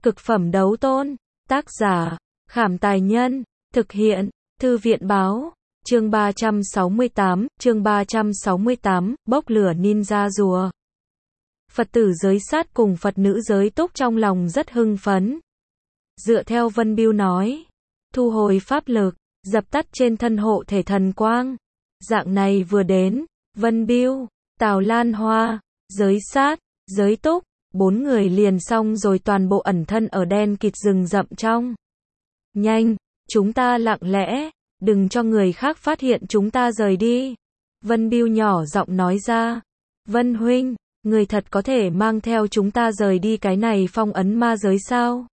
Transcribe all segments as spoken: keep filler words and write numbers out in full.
Cực phẩm đấu tôn. Tác giả, Khảm Tài Nhân. Thực hiện, Thư viện Báo. Chương ba trăm sáu mươi tám, chương ba trăm sáu mươi tám, bốc lửa ninja rùa. Phật tử giới sát cùng Phật nữ giới túc trong lòng rất hưng phấn. Dựa theo Vân Bưu nói, thu hồi pháp lực, dập tắt trên thân hộ thể thần quang. Dạng này vừa đến, Vân Bưu, Tào Lan Hoa, giới sát, giới túc, bốn người liền xong rồi toàn bộ ẩn thân ở đen kịt rừng rậm trong. Nhanh, chúng ta lặng lẽ, đừng cho người khác phát hiện chúng ta rời đi. Vân Bưu nhỏ giọng nói ra. Vân huynh, người thật có thể mang theo chúng ta rời đi cái này phong ấn ma giới sao?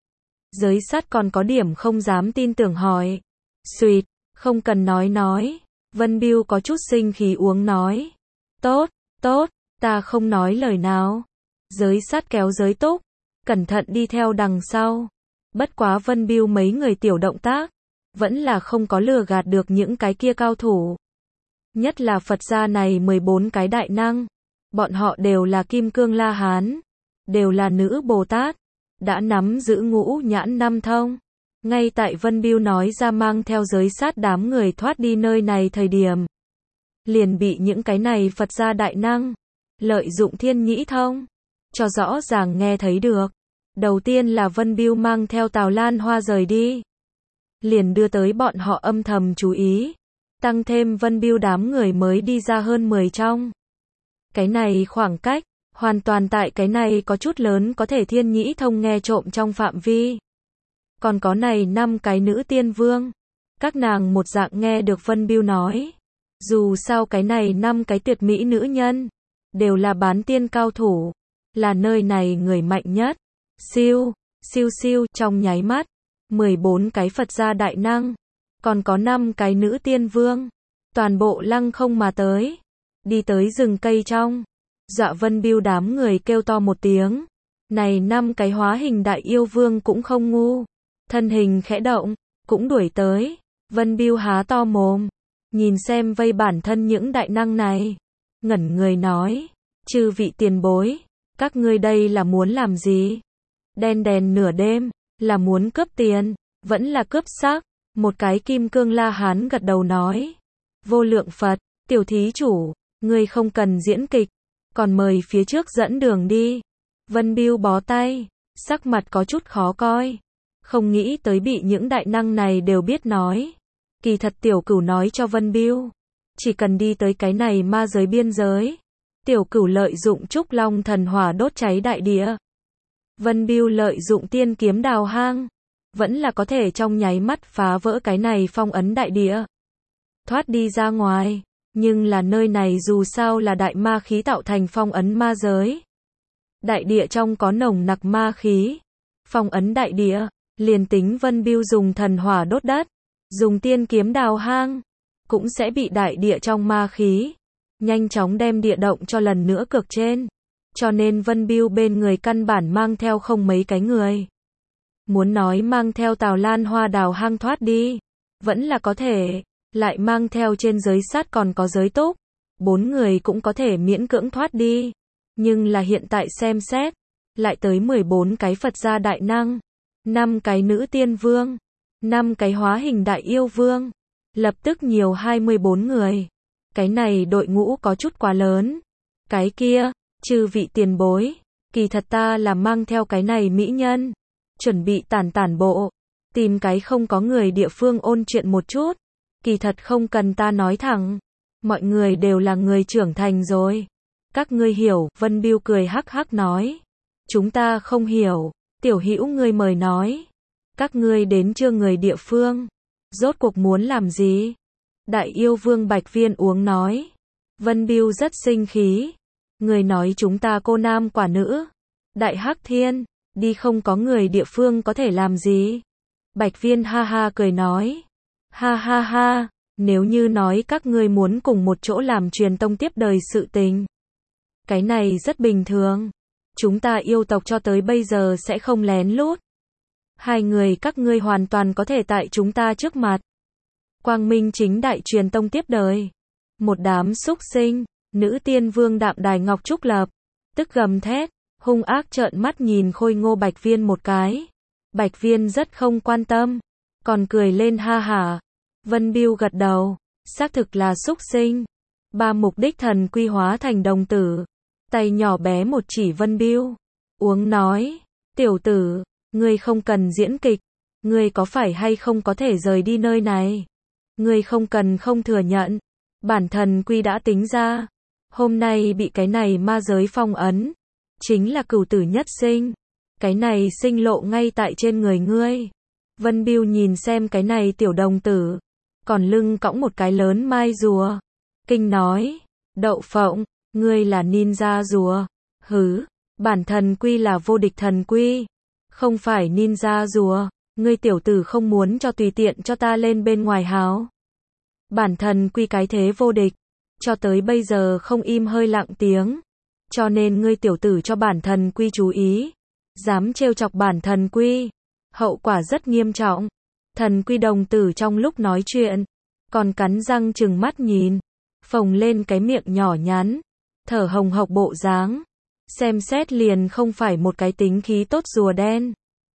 Giới sát còn có điểm không dám tin tưởng hỏi. Xuyệt, không cần nói nói. Vân Bưu có chút sinh khí uống nói. Tốt, tốt, ta không nói lời nào. Giới sát kéo giới túc, cẩn thận đi theo đằng sau. Bất quá Vân Bưu mấy người tiểu động tác, vẫn là không có lừa gạt được những cái kia cao thủ. Nhất là Phật gia này mười bốn cái đại năng. Bọn họ đều là Kim Cương La Hán, đều là nữ Bồ Tát, đã nắm giữ ngũ nhãn năm thông. Ngay tại Vân Bưu nói ra mang theo giới sát đám người thoát đi nơi này thời điểm, liền bị những cái này Phật gia đại năng lợi dụng thiên nhĩ thông cho rõ ràng nghe thấy được. Đầu tiên là Vân Bưu mang theo Tào Lan Hoa rời đi, liền đưa tới bọn họ âm thầm chú ý. Tăng thêm Vân Bưu đám người mới đi ra hơn mười trong. Cái này khoảng cách, hoàn toàn tại cái này có chút lớn có thể thiên nhĩ thông nghe trộm trong phạm vi. Còn có này năm cái nữ tiên vương, các nàng một dạng nghe được Vân Bưu nói. Dù sao cái này năm cái tuyệt mỹ nữ nhân, đều là bán tiên cao thủ, là nơi này người mạnh nhất. Siêu, siêu siêu, trong nháy mắt, mười bốn cái Phật gia đại năng, còn có năm cái nữ tiên vương, toàn bộ lăng không mà tới, đi tới rừng cây trong. Dọa Vân Bưu đám người kêu to một tiếng. Này năm cái hóa hình đại yêu vương cũng không ngu, thân hình khẽ động, cũng đuổi tới. Vân Bưu há to mồm, nhìn xem vây bản thân những đại năng này, ngẩn người nói, chư vị tiền bối, các ngươi đây là muốn làm gì? Đen đèn nửa đêm, là muốn cướp tiền, vẫn là cướp xác? Một cái Kim Cương La Hán gật đầu nói, vô lượng Phật, tiểu thí chủ, ngươi không cần diễn kịch, còn mời phía trước dẫn đường đi. Vân Bưu bó tay, sắc mặt có chút khó coi, không nghĩ tới bị những đại năng này đều biết nói. Kỳ thật tiểu cửu nói cho Vân Bưu, chỉ cần đi tới cái này ma giới biên giới, tiểu cửu lợi dụng trúc long thần hỏa đốt cháy đại địa. Vân Bưu lợi dụng tiên kiếm đào hang, vẫn là có thể trong nháy mắt phá vỡ cái này phong ấn đại địa, thoát đi ra ngoài. Nhưng là nơi này dù sao là đại ma khí tạo thành phong ấn ma giới. Đại địa trong có nồng nặc ma khí, phong ấn đại địa, liền tính Vân Bưu dùng thần hỏa đốt đất, dùng tiên kiếm đào hang, cũng sẽ bị đại địa trong ma khí nhanh chóng đem địa động cho lần nữa cược trên. Cho nên Vân Bưu bên người căn bản mang theo không mấy cái người. Muốn nói mang theo Tào Lan Hoa đào hang thoát đi, vẫn là có thể, lại mang theo trên giới sát còn có giới túc, bốn người cũng có thể miễn cưỡng thoát đi. Nhưng là hiện tại xem xét, lại tới mười bốn cái Phật gia đại năng, năm cái nữ tiên vương, năm cái hóa hình đại yêu vương, lập tức nhiều hai mươi bốn người. Cái này đội ngũ có chút quá lớn. Cái kia, chư vị tiền bối, kỳ thật ta là mang theo cái này mỹ nhân, chuẩn bị tản tản bộ, tìm cái không có người địa phương ôn chuyện một chút. Kỳ thật không cần ta nói thẳng, mọi người đều là người trưởng thành rồi. Các ngươi hiểu, Vân Bưu cười hắc hắc nói. Chúng ta không hiểu, tiểu hữu ngươi mời nói. Các ngươi đến chưa người địa phương, rốt cuộc muốn làm gì? Đại yêu vương Bạch Viên uống nói. Vân Bưu rất sinh khí. Người nói chúng ta cô nam quả nữ, đại hắc thiên, đi không có người địa phương có thể làm gì? Bạch Viên ha ha cười nói. Ha ha ha, nếu như nói các ngươi muốn cùng một chỗ làm truyền tông tiếp đời sự tình, cái này rất bình thường. Chúng ta yêu tộc cho tới bây giờ sẽ không lén lút. Hai người các ngươi hoàn toàn có thể tại chúng ta trước mặt quang minh chính đại truyền tông tiếp đời. Một đám súc sinh, nữ tiên vương Đạm Đài Ngọc Trúc Lập tức gầm thét, hung ác trợn mắt nhìn Khôi Ngô Bạch Viên một cái. Bạch Viên rất không quan tâm, còn cười lên ha hả. Vân Bưu gật đầu, xác thực là xúc sinh. Ba mục đích thần quy hóa thành đồng tử. Tay nhỏ bé một chỉ Vân Bưu, uống nói, tiểu tử, ngươi không cần diễn kịch, ngươi có phải hay không có thể rời đi nơi này? Ngươi không cần không thừa nhận, bản thần quy đã tính ra, hôm nay bị cái này ma giới phong ấn, chính là cửu tử nhất sinh, cái này sinh lộ ngay tại trên người ngươi. Vân Bưu nhìn xem cái này tiểu đồng tử, còn lưng cõng một cái lớn mai rùa, kinh nói, đậu phộng, ngươi là ninja rùa, hứ, bản thần quy là vô địch thần quy, không phải ninja rùa, ngươi tiểu tử không muốn cho tùy tiện cho ta lên bên ngoài háo. Bản thần quy cái thế vô địch, cho tới bây giờ không im hơi lặng tiếng, cho nên ngươi tiểu tử cho bản thần quy chú ý, dám trêu chọc bản thần quy, hậu quả rất nghiêm trọng. Thần quy đồng tử trong lúc nói chuyện, còn cắn răng trừng mắt nhìn, phồng lên cái miệng nhỏ nhắn, thở hồng hộc bộ dáng, xem xét liền không phải một cái tính khí tốt rùa đen.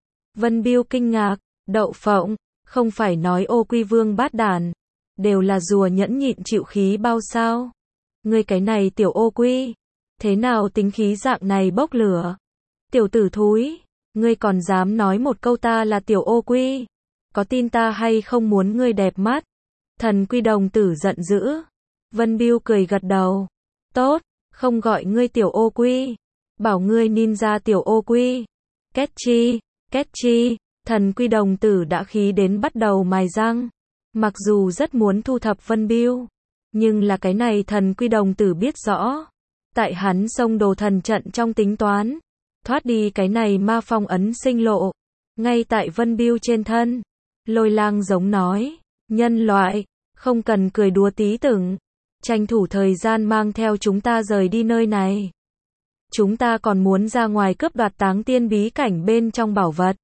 Vân Bưu kinh ngạc, đậu phộng, không phải nói ô quy vương bát đàn, đều là rùa nhẫn nhịn chịu khí bao sao? Ngươi cái này tiểu ô quy, thế nào tính khí dạng này bốc lửa? Tiểu tử thúi, ngươi còn dám nói một câu ta là tiểu ô quy, có tin ta hay không muốn ngươi đẹp mắt? Thần quy đồng tử giận dữ. Vân Bưu cười gật đầu, tốt, không gọi ngươi tiểu ô quy, bảo ngươi ninja tiểu ô quy. Két chi, két chi, thần quy đồng tử đã khí đến bắt đầu mài răng, mặc dù rất muốn thu thập Vân Bưu, nhưng là cái này thần quy đồng tử biết rõ, tại hắn xông đồ thần trận trong tính toán, thoát đi cái này ma phong ấn sinh lộ, ngay tại Vân Bưu trên thân. Lôi Lang giống nói, nhân loại, không cần cười đùa tí tưởng, tranh thủ thời gian mang theo chúng ta rời đi nơi này. Chúng ta còn muốn ra ngoài cướp đoạt táng tiên bí cảnh bên trong bảo vật.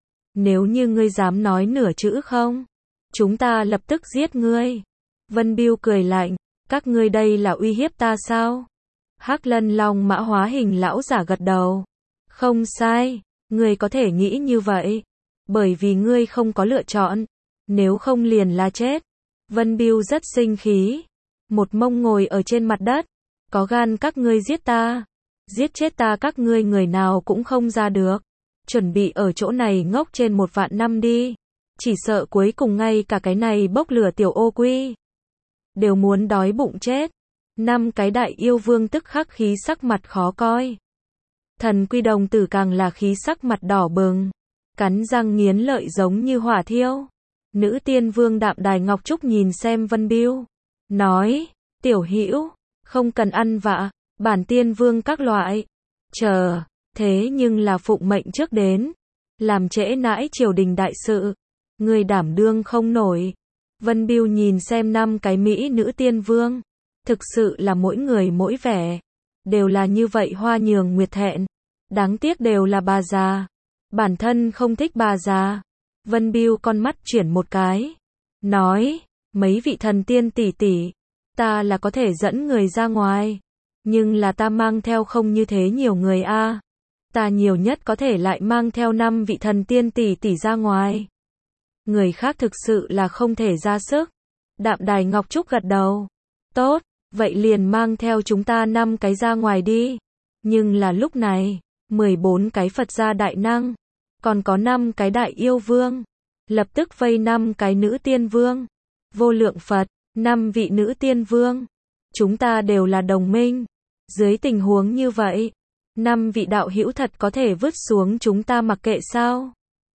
Nếu như ngươi dám nói nửa chữ không, chúng ta lập tức giết ngươi. Vân Bưu cười lạnh, các ngươi đây là uy hiếp ta sao? Hắc Lân Long mã hóa hình lão giả gật đầu. Không sai, ngươi có thể nghĩ như vậy, bởi vì ngươi không có lựa chọn, nếu không liền là chết. Vân Bưu rất sinh khí, một mông ngồi ở trên mặt đất, có gan các ngươi giết ta, giết chết ta các ngươi người nào cũng không ra được, chuẩn bị ở chỗ này ngốc trên một vạn năm đi, chỉ sợ cuối cùng ngay cả cái này bốc lửa tiểu ô quy đều muốn đói bụng chết. Năm cái đại yêu vương tức khắc khí sắc mặt khó coi. Thần quy đồng tử càng là khí sắc mặt đỏ bừng, cắn răng nghiến lợi giống như hỏa thiêu. Nữ tiên vương Đạm Đài Ngọc Trúc nhìn xem Vân Bưu, nói, tiểu hữu, không cần ăn vạ, bản tiên vương các loại, chờ, thế nhưng là phụng mệnh trước đến, làm trễ nãi triều đình đại sự, người đảm đương không nổi. Vân Bưu nhìn xem năm cái mỹ nữ tiên vương, thực sự là mỗi người mỗi vẻ, đều là như vậy hoa nhường nguyệt thẹn, đáng tiếc đều là bà già, bản thân không thích bà già. Vân Bưu con mắt chuyển một cái, nói, mấy vị thần tiên tỷ tỷ, ta là có thể dẫn người ra ngoài, nhưng là ta mang theo không như thế nhiều người a, ta nhiều nhất có thể lại mang theo năm vị thần tiên tỷ tỷ ra ngoài. Người khác thực sự là không thể ra sức. Đạm Đài Ngọc Trúc gật đầu, tốt, vậy liền mang theo chúng ta năm cái ra ngoài đi. Nhưng là lúc này, mười bốn cái Phật gia đại năng, còn có năm cái đại yêu vương, lập tức vây năm cái nữ tiên vương. Vô lượng Phật, năm vị nữ tiên vương, chúng ta đều là đồng minh. Dưới tình huống như vậy, năm vị đạo hữu thật có thể vứt xuống chúng ta mặc kệ sao?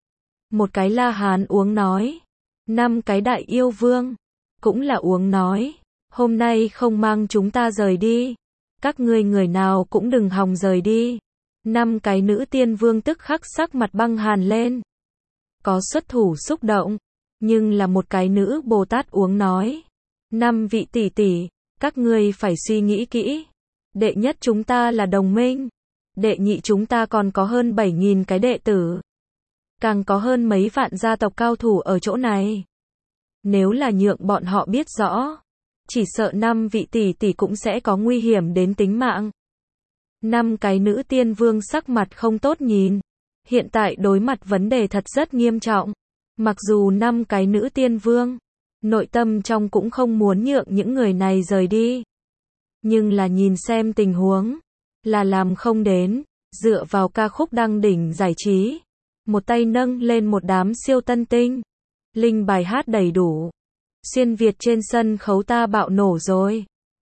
Một cái La Hán uống nói, năm cái đại yêu vương, cũng là uống nói, hôm nay không mang chúng ta rời đi, các ngươi người nào cũng đừng hòng rời đi. Năm cái nữ tiên vương tức khắc sắc mặt băng hàn lên, có xuất thủ xúc động, nhưng là một cái nữ Bồ Tát uống nói, năm vị tỷ tỷ, các ngươi phải suy nghĩ kỹ, đệ nhất chúng ta là đồng minh, đệ nhị chúng ta còn có hơn bảy nghìn cái đệ tử, càng có hơn mấy vạn gia tộc cao thủ ở chỗ này. Nếu là nhượng bọn họ biết rõ, chỉ sợ năm vị tỷ tỷ cũng sẽ có nguy hiểm đến tính mạng. Năm cái nữ tiên vương sắc mặt không tốt nhìn. Hiện tại đối mặt vấn đề thật rất nghiêm trọng. Mặc dù năm cái nữ tiên vương, nội tâm trong cũng không muốn nhượng những người này rời đi. Nhưng là nhìn xem tình huống, là làm không đến, dựa vào ca khúc đăng đỉnh giải trí. Một tay nâng lên một đám siêu tân tinh. Linh bài hát đầy đủ. Xuyên Việt trên sân khấu ta bạo nổ rồi.